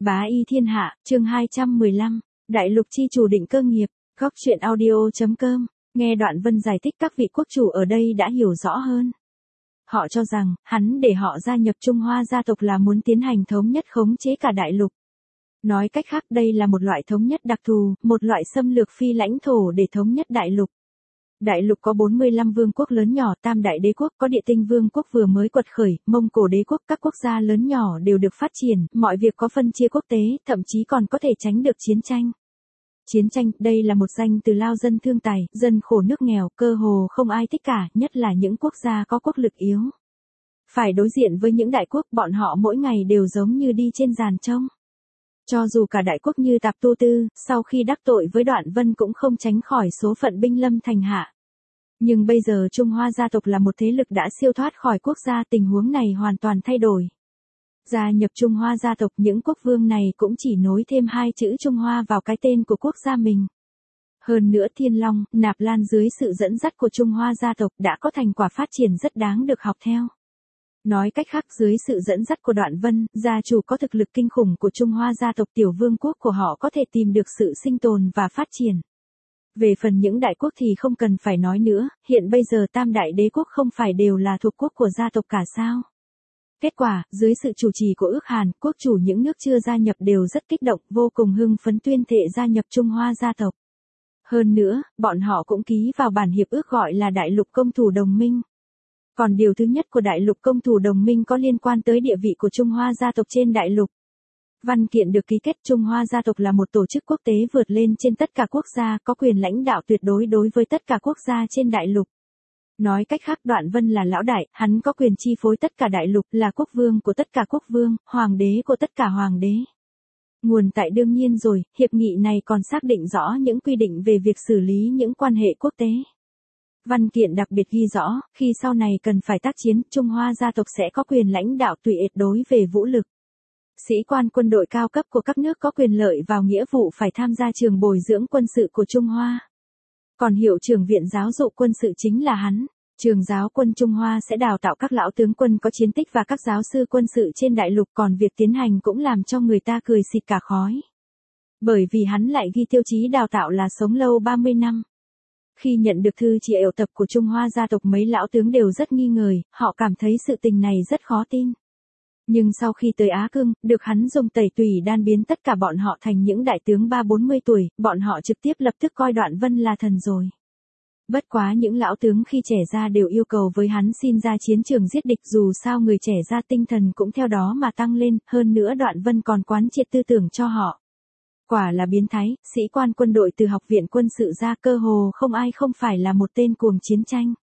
Bá y thiên hạ, chương 215, Đại lục chi chủ định cơ nghiệp, góc truyện audio.com, nghe Đoạn Vân giải thích các vị quốc chủ ở đây đã hiểu rõ hơn. Họ cho rằng, hắn để họ gia nhập Trung Hoa gia tộc là muốn tiến hành thống nhất khống chế cả đại lục. Nói cách khác đây là một loại thống nhất đặc thù, một loại xâm lược phi lãnh thổ để thống nhất đại lục. Đại lục có 45 vương quốc lớn nhỏ, Tam đại đế quốc, có Địa Tinh vương quốc vừa mới quật khởi, Mông Cổ đế quốc, các quốc gia lớn nhỏ đều được phát triển, mọi việc có phân chia quốc tế, thậm chí còn có thể tránh được chiến tranh. Chiến tranh, đây là một danh từ lao dân thương tài, dân khổ nước nghèo, cơ hồ không ai thích cả, nhất là những quốc gia có quốc lực yếu. Phải đối diện với những đại quốc, bọn họ mỗi ngày đều giống như đi trên giàn trông. Cho dù cả đại quốc như Tạp Tu Tư, sau khi đắc tội với Đoạn Vân cũng không tránh khỏi số phận binh lâm thành hạ. Nhưng bây giờ Trung Hoa gia tộc là một thế lực đã siêu thoát khỏi quốc gia, tình huống này hoàn toàn thay đổi. Gia nhập Trung Hoa gia tộc, những quốc vương này cũng chỉ nối thêm hai chữ Trung Hoa vào cái tên của quốc gia mình. Hơn nữa Thiên Long, Nạp Lan dưới sự dẫn dắt của Trung Hoa gia tộc đã có thành quả phát triển rất đáng được học theo. Nói cách khác, dưới sự dẫn dắt của Đoạn Vân, gia chủ có thực lực kinh khủng của Trung Hoa gia tộc, tiểu vương quốc của họ có thể tìm được sự sinh tồn và phát triển. Về phần những đại quốc thì không cần phải nói nữa, hiện bây giờ Tam đại đế quốc không phải đều là thuộc quốc của gia tộc cả sao? Kết quả, dưới sự chủ trì của Ước Hàn, quốc chủ những nước chưa gia nhập đều rất kích động, vô cùng hưng phấn tuyên thệ gia nhập Trung Hoa gia tộc. Hơn nữa, bọn họ cũng ký vào bản hiệp ước gọi là Đại lục công thủ đồng minh. Còn điều thứ nhất của Đại lục công thủ đồng minh có liên quan tới địa vị của Trung Hoa gia tộc trên đại lục. Văn kiện được ký kết, Trung Hoa gia tộc là một tổ chức quốc tế vượt lên trên tất cả quốc gia, có quyền lãnh đạo tuyệt đối đối với tất cả quốc gia trên đại lục. Nói cách khác, Đoạn Vân là lão đại, hắn có quyền chi phối tất cả đại lục, là quốc vương của tất cả quốc vương, hoàng đế của tất cả hoàng đế. Nguồn tại đương nhiên rồi, hiệp nghị này còn xác định rõ những quy định về việc xử lý những quan hệ quốc tế. Văn kiện đặc biệt ghi rõ, khi sau này cần phải tác chiến, Trung Hoa gia tộc sẽ có quyền lãnh đạo tuyệt đối về vũ lực. Sĩ quan quân đội cao cấp của các nước có quyền lợi vào nghĩa vụ phải tham gia trường bồi dưỡng quân sự của Trung Hoa. Còn hiệu trưởng viện giáo dục quân sự chính là hắn. Trường giáo quân Trung Hoa sẽ đào tạo các lão tướng quân có chiến tích và các giáo sư quân sự trên đại lục, còn việc tiến hành cũng làm cho người ta cười xịt cả khói. Bởi vì hắn lại ghi tiêu chí đào tạo là sống lâu 30 năm. Khi nhận được thư triệu tập của Trung Hoa gia tộc, mấy lão tướng đều rất nghi ngờ, họ cảm thấy sự tình này rất khó tin. Nhưng sau khi tới Á Cương, được hắn dùng tẩy tùy đan biến tất cả bọn họ thành những đại tướng 30-40 tuổi, bọn họ trực tiếp lập tức coi Đoạn Vân là thần rồi. Bất quá những lão tướng khi trẻ ra đều yêu cầu với hắn xin ra chiến trường giết địch, dù sao người trẻ ra tinh thần cũng theo đó mà tăng lên, hơn nữa Đoạn Vân còn quán triệt tư tưởng cho họ. Quả là biến thái, sĩ quan quân đội từ học viện quân sự ra cơ hồ không ai không phải là một tên cuồng chiến tranh.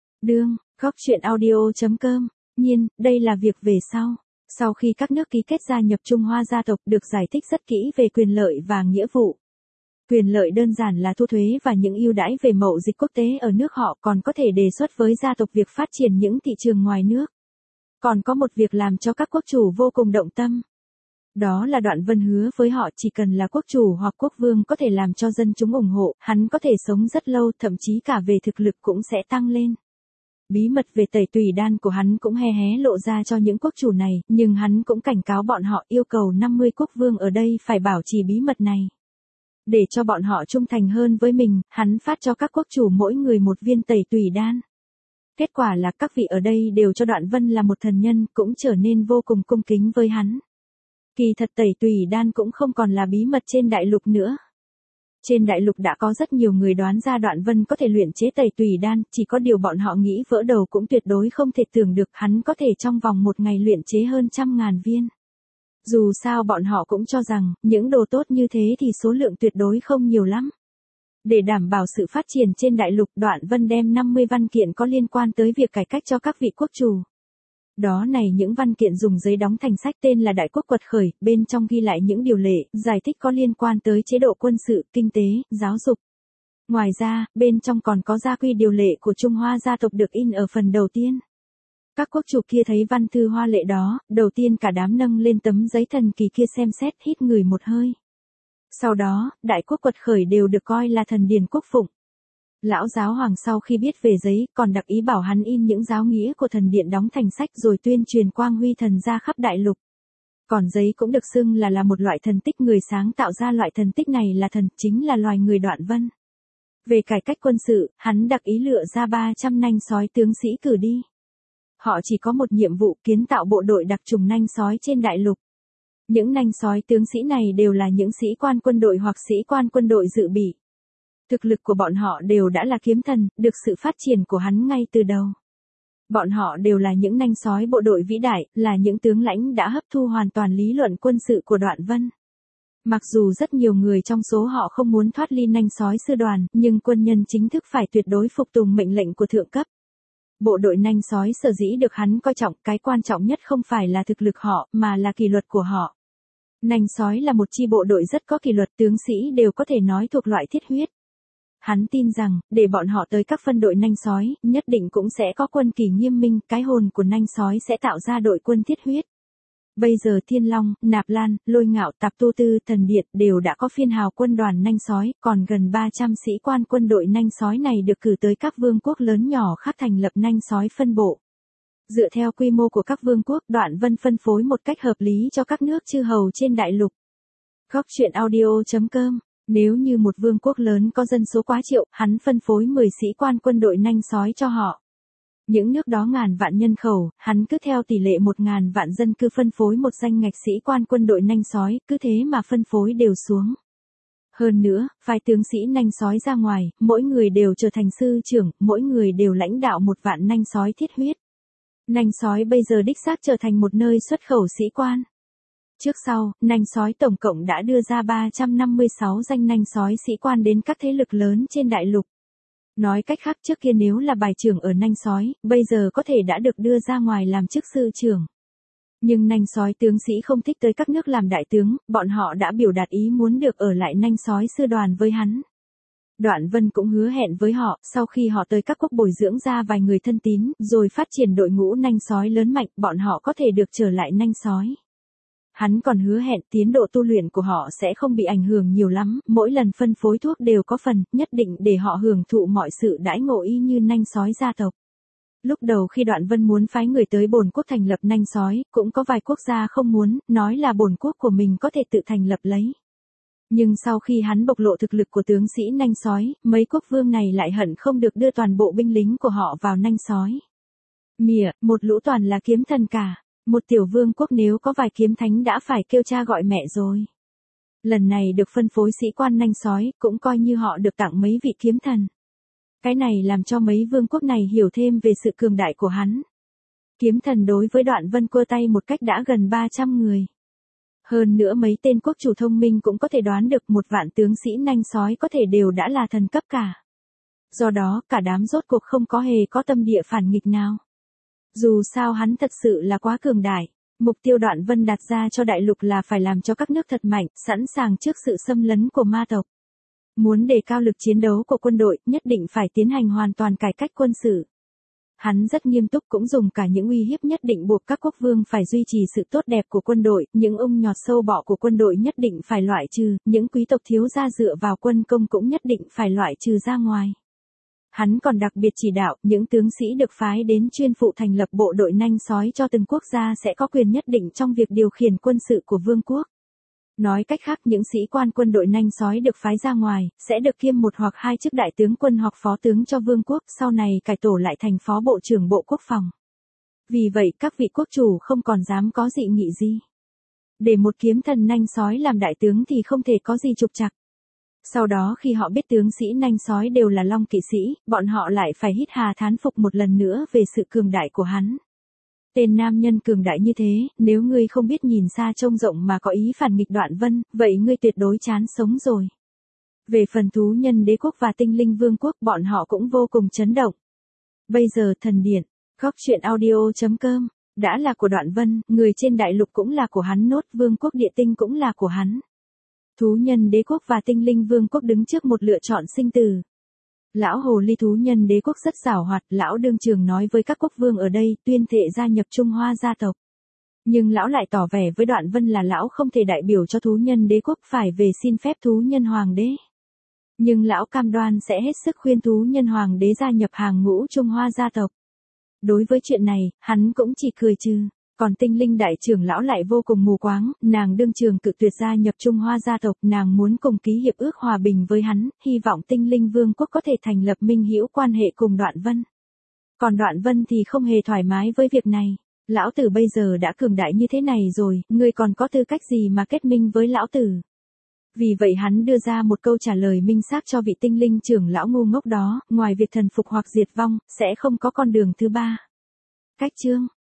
Góc truyện audio.com, nhiên, đây là việc về sau. Sau khi các nước ký kết gia nhập Trung Hoa gia tộc, được giải thích rất kỹ về quyền lợi và nghĩa vụ. Quyền lợi đơn giản là thu thuế và những ưu đãi về mậu dịch quốc tế ở nước họ, còn có thể đề xuất với gia tộc việc phát triển những thị trường ngoài nước. Còn có một việc làm cho các quốc chủ vô cùng động tâm. Đó là Đoạn Vân hứa với họ chỉ cần là quốc chủ hoặc quốc vương có thể làm cho dân chúng ủng hộ, hắn có thể sống rất lâu, thậm chí cả về thực lực cũng sẽ tăng lên. Bí mật về tẩy tùy đan của hắn cũng hé hé lộ ra cho những quốc chủ này, nhưng hắn cũng cảnh cáo bọn họ, yêu cầu 50 quốc vương ở đây phải bảo trì bí mật này. Để cho bọn họ trung thành hơn với mình, hắn phát cho các quốc chủ mỗi người một viên tẩy tùy đan. Kết quả là các vị ở đây đều cho Đoạn Vân là một thần nhân, cũng trở nên vô cùng cung kính với hắn. Kỳ thật tẩy tùy đan cũng không còn là bí mật trên đại lục nữa. Trên đại lục đã có rất nhiều người đoán ra Đoạn Vân có thể luyện chế tẩy tùy đan, chỉ có điều bọn họ nghĩ vỡ đầu cũng tuyệt đối không thể tưởng được hắn có thể trong vòng một ngày luyện chế hơn 100.000 viên. Dù sao bọn họ cũng cho rằng, những đồ tốt như thế thì số lượng tuyệt đối không nhiều lắm. Để đảm bảo sự phát triển trên đại lục, Đoạn Vân đem 50 văn kiện có liên quan tới việc cải cách cho các vị quốc chủ. Đó này, những văn kiện dùng giấy đóng thành sách tên là Đại quốc quật khởi, bên trong ghi lại những điều lệ, giải thích có liên quan tới chế độ quân sự, kinh tế, giáo dục. Ngoài ra, bên trong còn có gia quy điều lệ của Trung Hoa gia tộc được in ở phần đầu tiên. Các quốc chủ kia thấy văn thư hoa lệ đó, đầu tiên cả đám nâng lên tấm giấy thần kỳ kia xem xét, hít ngửi một hơi. Sau đó, Đại quốc quật khởi đều được coi là thần điển quốc phụng. Lão giáo hoàng sau khi biết về giấy, còn đặc ý bảo hắn in những giáo nghĩa của thần điện đóng thành sách rồi tuyên truyền quang huy thần ra khắp đại lục. Còn giấy cũng được xưng là một loại thần tích, người sáng tạo ra loại thần tích này là thần, chính là loài người Đoạn Vân. Về cải cách quân sự, hắn đặc ý lựa ra 300 nanh sói tướng sĩ cử đi. Họ chỉ có một nhiệm vụ, kiến tạo bộ đội đặc trùng nanh sói trên đại lục. Những nanh sói tướng sĩ này đều là những sĩ quan quân đội hoặc sĩ quan quân đội dự bị. Thực lực của bọn họ đều đã là kiếm thần, được sự phát triển của hắn ngay từ đầu. Bọn họ đều là những nanh sói bộ đội vĩ đại, là những tướng lãnh đã hấp thu hoàn toàn lý luận quân sự của Đoạn Vân. Mặc dù rất nhiều người trong số họ không muốn thoát ly nanh sói sư đoàn, nhưng quân nhân chính thức phải tuyệt đối phục tùng mệnh lệnh của thượng cấp. Bộ đội nanh sói sở dĩ được hắn coi trọng, cái quan trọng nhất không phải là thực lực họ, mà là kỷ luật của họ. Nanh sói là một chi bộ đội rất có kỷ luật, tướng sĩ đều có thể nói thuộc loại thiết huyết. Hắn tin rằng, để bọn họ tới các phân đội nanh sói, nhất định cũng sẽ có quân kỷ nghiêm minh, cái hồn của nanh sói sẽ tạo ra đội quân thiết huyết. Bây giờ Thiên Long, Nạp Lan, Lôi Ngạo, Tạp Tu Tư, Thần Điện đều đã có phiên hào quân đoàn nanh sói, còn gần 300 sĩ quan quân đội nanh sói này được cử tới các vương quốc lớn nhỏ khác thành lập nanh sói phân bộ. Dựa theo quy mô của các vương quốc, Đoạn Vân phân phối một cách hợp lý cho các nước chư hầu trên đại lục. Góc truyện audio.com. Nếu như một vương quốc lớn có dân số quá triệu, hắn phân phối 10 sĩ quan quân đội nanh sói cho họ. Những nước đó ngàn vạn nhân khẩu, hắn cứ theo tỷ lệ 1.000 vạn dân cư phân phối một danh ngạch sĩ quan quân đội nanh sói, cứ thế mà phân phối đều xuống. Hơn nữa, vài tướng sĩ nanh sói ra ngoài, mỗi người đều trở thành sư trưởng, mỗi người đều lãnh đạo một vạn nanh sói thiết huyết. Nanh sói bây giờ đích xác trở thành một nơi xuất khẩu sĩ quan. Trước sau, nanh sói tổng cộng đã đưa ra 356 danh nanh sói sĩ quan đến các thế lực lớn trên đại lục. Nói cách khác, trước kia nếu là bài trưởng ở nanh sói, bây giờ có thể đã được đưa ra ngoài làm chức sư trưởng. Nhưng nanh sói tướng sĩ không thích tới các nước làm đại tướng, bọn họ đã biểu đạt ý muốn được ở lại nanh sói sư đoàn với hắn. Đoạn Vân cũng hứa hẹn với họ, sau khi họ tới các quốc bồi dưỡng ra vài người thân tín, rồi phát triển đội ngũ nanh sói lớn mạnh, bọn họ có thể được trở lại nanh sói. Hắn còn hứa hẹn tiến độ tu luyện của họ sẽ không bị ảnh hưởng nhiều lắm, mỗi lần phân phối thuốc đều có phần, nhất định để họ hưởng thụ mọi sự đãi ngộ y như nanh sói gia tộc. Lúc đầu khi Đoạn Vân muốn phái người tới bổn quốc thành lập nanh sói, cũng có vài quốc gia không muốn, nói là bổn quốc của mình có thể tự thành lập lấy. Nhưng sau khi hắn bộc lộ thực lực của tướng sĩ nanh sói, mấy quốc vương này lại hận không được đưa toàn bộ binh lính của họ vào nanh sói. Mỉa, một lũ toàn là kiếm thần cả. Một tiểu vương quốc nếu có vài kiếm thánh đã phải kêu cha gọi mẹ rồi. Lần này được phân phối sĩ quan nanh sói, cũng coi như họ được tặng mấy vị kiếm thần. Cái này làm cho mấy vương quốc này hiểu thêm về sự cường đại của hắn. Kiếm thần đối với Đoạn Vân cua tay một cách đã gần 300 người. Hơn nữa mấy tên quốc chủ thông minh cũng có thể đoán được một vạn tướng sĩ nanh sói có thể đều đã là thần cấp cả. Do đó, cả đám rốt cuộc không có hề có tâm địa phản nghịch nào. Dù sao hắn thật sự là quá cường đại, mục tiêu Đoạn Vân đặt ra cho đại lục là phải làm cho các nước thật mạnh, sẵn sàng trước sự xâm lấn của ma tộc. Muốn đề cao lực chiến đấu của quân đội, nhất định phải tiến hành hoàn toàn cải cách quân sự. Hắn rất nghiêm túc, cũng dùng cả những uy hiếp nhất định buộc các quốc vương phải duy trì sự tốt đẹp của quân đội, những ung nhọt sâu bọ của quân đội nhất định phải loại trừ, những quý tộc thiếu gia dựa vào quân công cũng nhất định phải loại trừ ra ngoài. Hắn còn đặc biệt chỉ đạo, những tướng sĩ được phái đến chuyên phụ thành lập bộ đội nanh sói cho từng quốc gia sẽ có quyền nhất định trong việc điều khiển quân sự của vương quốc. Nói cách khác, những sĩ quan quân đội nanh sói được phái ra ngoài, sẽ được kiêm một hoặc hai chức đại tướng quân hoặc phó tướng cho vương quốc, sau này cải tổ lại thành phó bộ trưởng bộ quốc phòng. Vì vậy, các vị quốc chủ không còn dám có dị nghị gì. Để một kiếm thần nanh sói làm đại tướng thì không thể có gì trục trặc. Sau đó khi họ biết tướng sĩ nanh sói đều là long kỵ sĩ, bọn họ lại phải hít hà thán phục một lần nữa về sự cường đại của hắn. Tên nam nhân cường đại như thế, nếu ngươi không biết nhìn xa trông rộng mà có ý phản nghịch Đoạn Vân, vậy ngươi tuyệt đối chán sống rồi. Về phần thú nhân đế quốc và tinh linh vương quốc, bọn họ cũng vô cùng chấn động. Bây giờ Thần Điện, góc truyện audio.com, đã là của Đoạn Vân, người trên đại lục cũng là của hắn nốt, vương quốc địa tinh cũng là của hắn. Thú nhân đế quốc và tinh linh vương quốc đứng trước một lựa chọn sinh tử. Lão hồ ly thú nhân đế quốc rất giàu hoạt, lão đương trường nói với các quốc vương ở đây, tuyên thệ gia nhập Trung Hoa gia tộc. Nhưng lão lại tỏ vẻ với Đoạn Vân là lão không thể đại biểu cho thú nhân đế quốc, phải về xin phép thú nhân hoàng đế. Nhưng lão cam đoan sẽ hết sức khuyên thú nhân hoàng đế gia nhập hàng ngũ Trung Hoa gia tộc. Đối với chuyện này, hắn cũng chỉ cười trừ. Còn Tinh Linh đại trưởng lão lại vô cùng mù quáng, nàng đương trường cự tuyệt gia nhập Trung Hoa gia tộc, nàng muốn cùng ký hiệp ước hòa bình với hắn, hy vọng Tinh Linh vương quốc có thể thành lập minh hữu quan hệ cùng Đoạn Vân. Còn Đoạn Vân thì không hề thoải mái với việc này. Lão tử bây giờ đã cường đại như thế này rồi, ngươi còn có tư cách gì mà kết minh với lão tử? Vì vậy hắn đưa ra một câu trả lời minh xác cho vị Tinh Linh trưởng lão ngu ngốc đó, ngoài việc thần phục hoặc diệt vong, sẽ không có con đường thứ ba. Cách chương